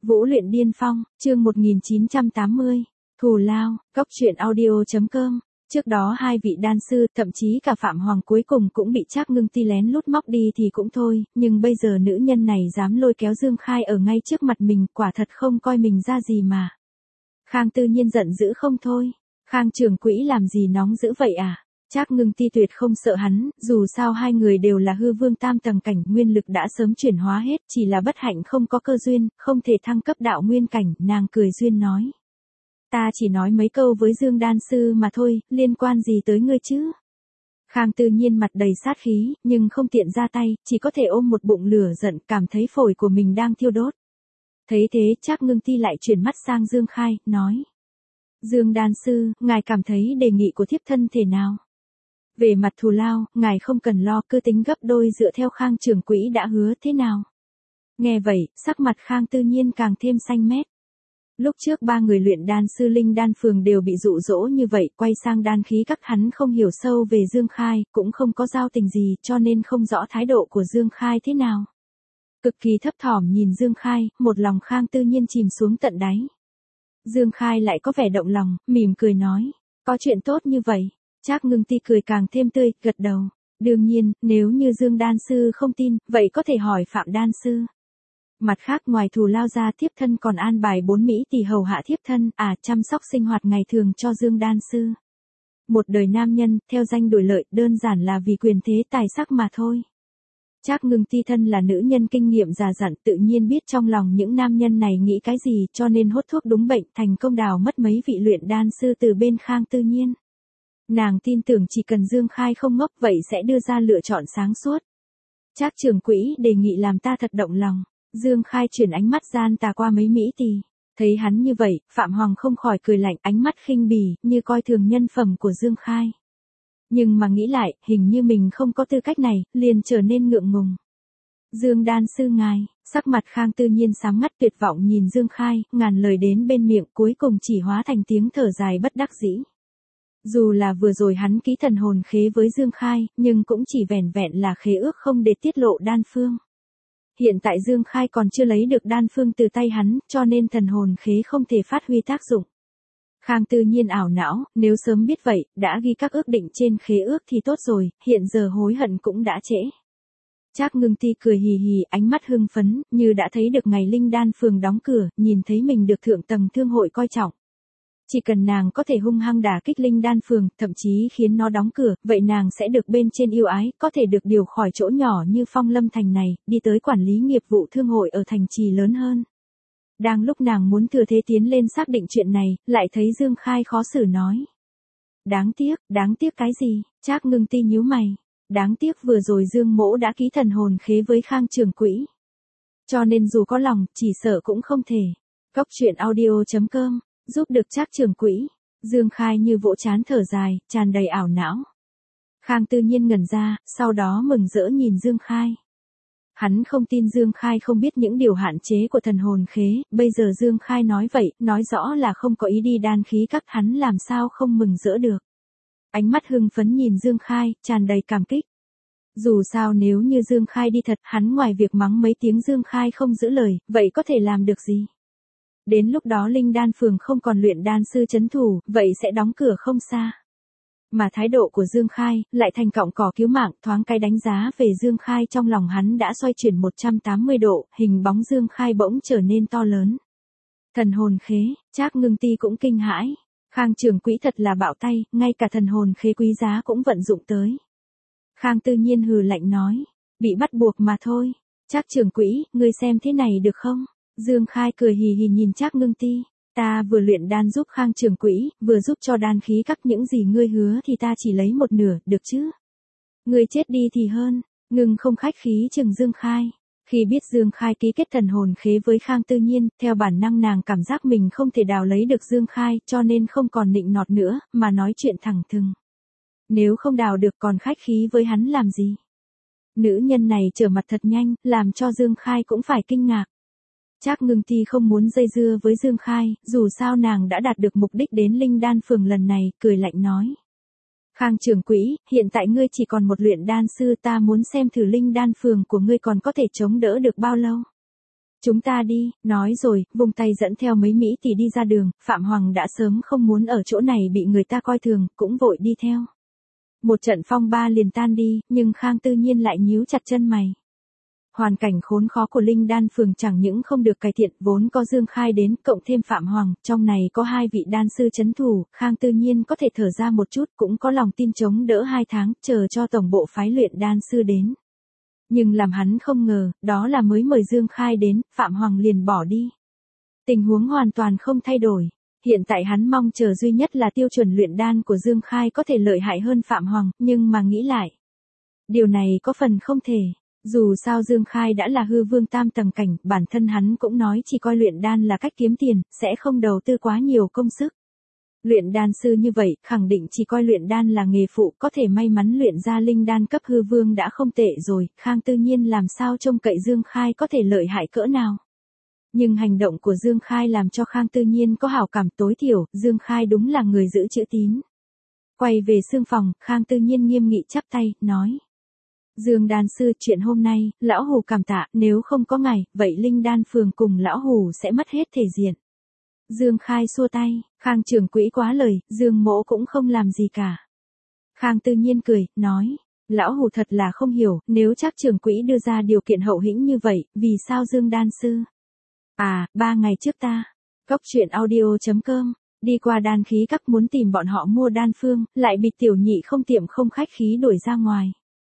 Vũ luyện điên phong, chương 1980. Thù lao, góc truyện audio.com. Trước đó hai vị đan sư, thậm chí cả Phạm Hoàng cuối cùng cũng bị Trác Ngưng Ti lén lút móc đi thì cũng thôi, nhưng bây giờ nữ nhân này dám lôi kéo Dương Khai ở ngay trước mặt mình, quả thật không coi mình ra gì mà. Khang Tư Nhiên giận dữ không thôi. Khang trưởng quỹ làm gì nóng dữ vậy à? Trác Ngưng Ti tuyệt không sợ hắn, dù sao hai người đều là hư vương tam tầng cảnh, nguyên lực đã sớm chuyển hóa hết, chỉ là bất hạnh không có cơ duyên, không thể thăng cấp đạo nguyên cảnh, nàng cười duyên nói. Ta chỉ nói mấy câu với Dương đan sư mà thôi, liên quan gì tới ngươi chứ? Khang Tư Nhiên mặt đầy sát khí, nhưng không tiện ra tay, chỉ có thể ôm một bụng lửa giận, cảm thấy phổi của mình đang thiêu đốt. Thấy thế, Trác Ngưng Ti lại chuyển mắt sang Dương Khai, nói. Dương đan sư, ngài cảm thấy đề nghị của thiếp thân thế nào? Về mặt thù lao, ngài không cần lo, cứ tính gấp đôi dựa theo Khang trưởng quỹ đã hứa thế nào? Nghe vậy, sắc mặt Khang Tư Nhiên càng thêm xanh mét. Lúc trước ba người luyện đan sư Linh Đan Phường đều bị dụ dỗ như vậy, quay sang đan khí các hắn không hiểu sâu về Dương Khai, cũng không có giao tình gì, cho nên không rõ thái độ của Dương Khai thế nào. Cực kỳ thấp thỏm nhìn Dương Khai, một lòng Khang Tư Nhiên chìm xuống tận đáy. Dương Khai lại có vẻ động lòng, mỉm cười nói, có chuyện tốt như vậy. Trác Ngưng Ti cười càng thêm tươi, gật đầu. Đương nhiên, nếu như Dương đan sư không tin, vậy có thể hỏi Phạm đan sư. Mặt khác, ngoài thù lao ra, thiếp thân còn an bài 4 mỹ tỷ hầu hạ thiếp thân, chăm sóc sinh hoạt ngày thường cho Dương đan sư. Một đời nam nhân, theo danh đổi lợi, đơn giản là vì quyền thế tài sắc mà thôi. Trác Ngưng Ti thân là nữ nhân kinh nghiệm già dặn, tự nhiên biết trong lòng những nam nhân này nghĩ cái gì, cho nên hốt thuốc đúng bệnh, thành công đào mất mấy vị luyện đan sư từ bên Khang Tư Nhiên. Nàng tin tưởng chỉ cần Dương Khai không ngốc vậy sẽ đưa ra lựa chọn sáng suốt. Trác trưởng quỹ đề nghị làm ta thật động lòng. Dương Khai chuyển ánh mắt gian tà qua mấy mỹ tỷ. Thấy hắn như vậy, Phạm Hoàng không khỏi cười lạnh, ánh mắt khinh bỉ, như coi thường nhân phẩm của Dương Khai. Nhưng mà nghĩ lại, hình như mình không có tư cách này, liền trở nên ngượng ngùng. Dương đan sư ngài, sắc mặt Khang Tư Nhiên sáng ngắt tuyệt vọng nhìn Dương Khai, ngàn lời đến bên miệng cuối cùng chỉ hóa thành tiếng thở dài bất đắc dĩ. Dù là vừa rồi hắn ký thần hồn khế với Dương Khai, nhưng cũng chỉ vẻn vẹn là khế ước không để tiết lộ đan phương. Hiện tại Dương Khai còn chưa lấy được đan phương từ tay hắn, cho nên thần hồn khế không thể phát huy tác dụng. Khang Tư Nhiên ảo não, nếu sớm biết vậy, đã ghi các ước định trên khế ước thì tốt rồi, hiện giờ hối hận cũng đã trễ. Trác Ngưng Ti cười hì hì, ánh mắt hưng phấn, như đã thấy được ngày Linh Đan Phường đóng cửa, nhìn thấy mình được thượng tầng thương hội coi trọng. Chỉ cần nàng có thể hung hăng đả kích Linh Đan Phường, thậm chí khiến nó đóng cửa, vậy nàng sẽ được bên trên yêu ái, có thể được điều khỏi chỗ nhỏ như Phong Lâm Thành này, đi tới quản lý nghiệp vụ thương hội ở thành trì lớn hơn. Đang lúc nàng muốn thừa thế tiến lên xác định chuyện này, lại thấy Dương Khai khó xử nói. Đáng tiếc cái gì? Trác Ngưng Ti nhíu mày. Đáng tiếc vừa rồi Dương mỗ đã ký thần hồn khế với Khang trưởng quỹ. Cho nên dù có lòng, chỉ sợ cũng không thể. Góc truyện audio.com. Giúp được Trác trưởng quỹ. Dương Khai như vỗ trán thở dài, tràn đầy ảo não. Khang Tư Nhiên ngẩn ra, sau đó mừng rỡ nhìn Dương Khai. Hắn không tin Dương Khai không biết những điều hạn chế của thần hồn khế, bây giờ Dương Khai nói vậy, nói rõ là không có ý đi đan khí các, hắn làm sao không mừng rỡ được. Ánh mắt hưng phấn nhìn Dương Khai, tràn đầy cảm kích. Dù sao nếu như Dương Khai đi thật, hắn ngoài việc mắng mấy tiếng Dương Khai không giữ lời, vậy có thể làm được gì? Đến lúc đó Linh Đan Phường không còn luyện đan sư trấn thủ, vậy sẽ đóng cửa không xa. Mà thái độ của Dương Khai, lại thành cọng cỏ cứu mạng, thoáng cái đánh giá về Dương Khai trong lòng hắn đã xoay chuyển 180 độ, hình bóng Dương Khai bỗng trở nên to lớn. Thần hồn khế, Trác Ngưng Ti cũng kinh hãi. Khang trưởng quỹ thật là bạo tay, ngay cả thần hồn khế quý giá cũng vận dụng tới. Khang Tư Nhiên hừ lạnh nói, bị bắt buộc mà thôi. Trác trưởng quỹ, ngươi xem thế này được không? Dương Khai cười hì hì nhìn Trác Ngưng Ti. Ta vừa luyện đan giúp Khang trưởng quỹ, vừa giúp cho đan khí các, những gì ngươi hứa thì ta chỉ lấy một nửa, được chứ? Ngươi chết đi thì hơn. Ngưng không khách khí chừng Dương Khai. Khi biết Dương Khai ký kết thần hồn khế với Khang Tư Nhiên, theo bản năng nàng cảm giác mình không thể đào lấy được Dương Khai, cho nên không còn nịnh nọt nữa, mà nói chuyện thẳng thừng. Nếu không đào được còn khách khí với hắn làm gì? Nữ nhân này trở mặt thật nhanh, làm cho Dương Khai cũng phải kinh ngạc. Trác Ngưng Ti không muốn dây dưa với Dương Khai, dù sao nàng đã đạt được mục đích đến Linh Đan Phường lần này, cười lạnh nói. Khang trưởng quỹ, hiện tại ngươi chỉ còn một luyện đan sư, ta muốn xem thử Linh Đan Phường của ngươi còn có thể chống đỡ được bao lâu. Chúng ta đi, nói rồi, vung tay dẫn theo mấy Mỹ tỷ đi ra đường, Phạm Hoàng đã sớm không muốn ở chỗ này bị người ta coi thường, cũng vội đi theo. Một trận phong ba liền tan đi, nhưng Khang Tư Nhiên lại nhíu chặt chân mày. Hoàn cảnh khốn khó của Linh Đan phường chẳng những không được cải thiện, vốn có Dương Khai đến, cộng thêm Phạm Hoàng, trong này có hai vị đan sư trấn thủ, Khang Tư Nhiên có thể thở ra một chút, cũng có lòng tin chống đỡ 2 tháng, chờ cho tổng bộ phái luyện đan sư đến. Nhưng làm hắn không ngờ, đó là mới mời Dương Khai đến, Phạm Hoàng liền bỏ đi. Tình huống hoàn toàn không thay đổi. Hiện tại hắn mong chờ duy nhất là tiêu chuẩn luyện đan của Dương Khai có thể lợi hại hơn Phạm Hoàng, nhưng mà nghĩ lại. Điều này có phần không thể. Dù sao Dương Khai đã là hư vương tam tầng cảnh, bản thân hắn cũng nói chỉ coi luyện đan là cách kiếm tiền, sẽ không đầu tư quá nhiều công sức. Luyện đan sư như vậy, khẳng định chỉ coi luyện đan là nghề phụ, có thể may mắn luyện ra linh đan cấp hư vương đã không tệ rồi, Khang Tư Nhiên làm sao trông cậy Dương Khai có thể lợi hại cỡ nào. Nhưng hành động của Dương Khai làm cho Khang Tư Nhiên có hảo cảm, tối thiểu, Dương Khai đúng là người giữ chữ tín. Quay về xương phòng, Khang Tư Nhiên nghiêm nghị chắp tay, nói. Dương đan sư, chuyện hôm nay, lão hù cảm tạ, nếu không có ngài, vậy Linh Đan phường cùng lão hù sẽ mất hết thể diện. Dương Khai xua tay, Khang trưởng quỹ quá lời, Dương mỗ cũng không làm gì cả. Khang Tư Nhiên cười, nói, lão hù thật là không hiểu, nếu chắc trưởng quỹ đưa ra điều kiện hậu hĩnh như vậy, vì sao Dương đan sư? 3 ngày trước ta, Cốc Truyện Audio.com, đi qua đan khí các muốn tìm bọn họ mua đan phương, lại bị tiểu nhị không tiệm không khách khí đuổi ra ngoài.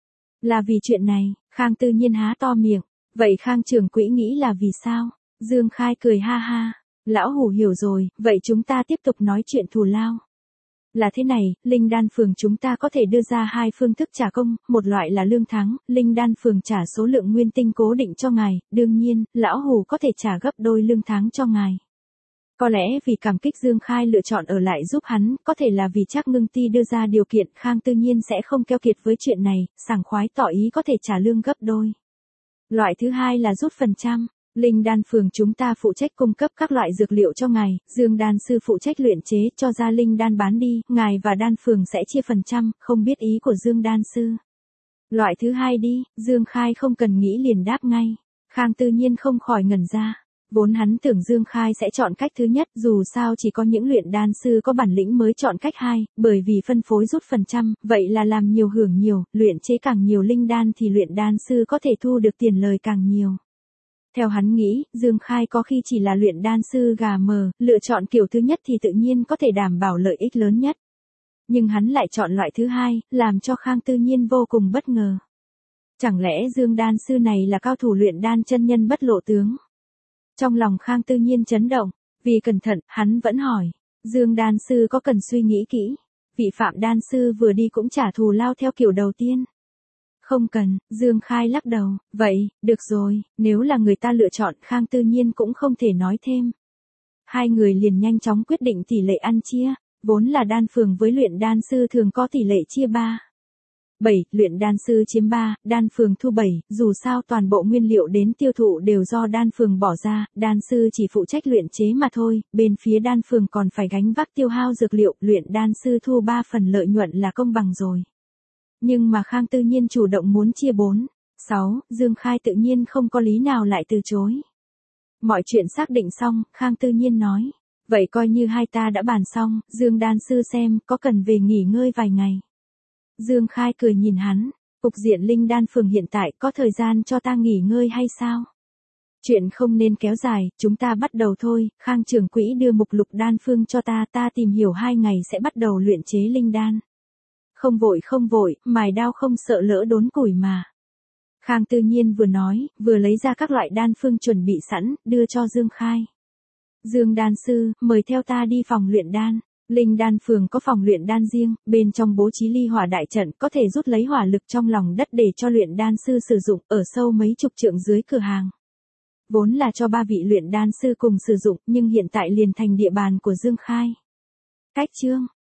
Là vì chuyện này, Khang Tư Nhiên há to miệng, vậy Khang trưởng quỹ nghĩ là vì sao? Dương Khai cười ha ha, lão hủ hiểu rồi, vậy chúng ta tiếp tục nói chuyện thù lao. Là thế này, Linh Đan phường chúng ta có thể đưa ra 2 phương thức trả công, một loại là lương tháng, Linh Đan phường trả số lượng nguyên tinh cố định cho ngài, đương nhiên, lão hủ có thể trả gấp đôi lương tháng cho ngài. Có lẽ vì cảm kích Dương Khai lựa chọn ở lại giúp hắn, có thể là vì Trác Ngưng Ti đưa ra điều kiện, Khang Tư Nhiên sẽ không keo kiệt với chuyện này, sảng khoái tỏ ý có thể trả lương gấp đôi. Loại thứ hai là rút phần trăm. Linh Đan phường chúng ta phụ trách cung cấp các loại dược liệu cho ngài, Dương đan sư phụ trách luyện chế cho ra linh đan bán đi, ngài và đan phường sẽ chia phần trăm, không biết ý của Dương đan sư. Loại thứ hai đi, Dương Khai không cần nghĩ liền đáp ngay. Khang Tư Nhiên không khỏi ngẩn ra. Vốn hắn tưởng Dương Khai sẽ chọn cách thứ nhất, dù sao chỉ có những luyện đan sư có bản lĩnh mới chọn cách hai, bởi vì phân phối rút phần trăm, vậy là làm nhiều hưởng nhiều, luyện chế càng nhiều linh đan thì luyện đan sư có thể thu được tiền lời càng nhiều. Theo hắn nghĩ, Dương Khai có khi chỉ là luyện đan sư gà mờ, lựa chọn kiểu thứ nhất thì tự nhiên có thể đảm bảo lợi ích lớn nhất. Nhưng hắn lại chọn loại thứ hai, làm cho Khang Tư Nhiên vô cùng bất ngờ. Chẳng lẽ Dương đan sư này là cao thủ luyện đan chân nhân bất lộ tướng? Trong lòng Khang Tư Nhiên chấn động, vì cẩn thận, hắn vẫn hỏi, Dương đan sư có cần suy nghĩ kỹ, vị Phạm đan sư vừa đi cũng trả thù lao theo kiểu đầu tiên. Không cần, Dương Khai lắc đầu, vậy, được rồi, nếu là người ta lựa chọn, Khang Tư Nhiên cũng không thể nói thêm. Hai người liền nhanh chóng quyết định tỷ lệ ăn chia, vốn là đan phường với luyện đan sư thường có tỷ lệ chia 3/7, luyện đan sư chiếm 3, đan phường thu 7, dù sao toàn bộ nguyên liệu đến tiêu thụ đều do đan phường bỏ ra, đan sư chỉ phụ trách luyện chế mà thôi, bên phía đan phường còn phải gánh vác tiêu hao dược liệu, luyện đan sư thu 3 phần lợi nhuận là công bằng rồi. Nhưng mà Khang Tư Nhiên chủ động muốn chia 4/6, Dương Khai tự nhiên không có lý nào lại từ chối. Mọi chuyện xác định xong, Khang Tư Nhiên nói, vậy coi như hai ta đã bàn xong, Dương đan sư xem, có cần về nghỉ ngơi vài ngày. Dương Khai cười nhìn hắn, cục diện linh đan phường hiện tại có thời gian cho ta nghỉ ngơi hay sao? Chuyện không nên kéo dài, chúng ta bắt đầu thôi, Khang trưởng quỹ đưa mục lục đan phương cho ta tìm hiểu 2 ngày sẽ bắt đầu luyện chế linh đan. Không vội, mài đao không sợ lỡ đốn củi mà. Khang Tư Nhiên vừa nói, vừa lấy ra các loại đan phương chuẩn bị sẵn, đưa cho Dương Khai. Dương đan sư, mời theo ta đi phòng luyện đan. Linh đan phường có phòng luyện đan riêng, bên trong bố trí ly hỏa đại trận, có thể rút lấy hỏa lực trong lòng đất để cho luyện đan sư sử dụng, ở sâu mấy chục trượng dưới cửa hàng. Vốn là cho 3 vị luyện đan sư cùng sử dụng, nhưng hiện tại liền thành địa bàn của Dương Khai. Cách chương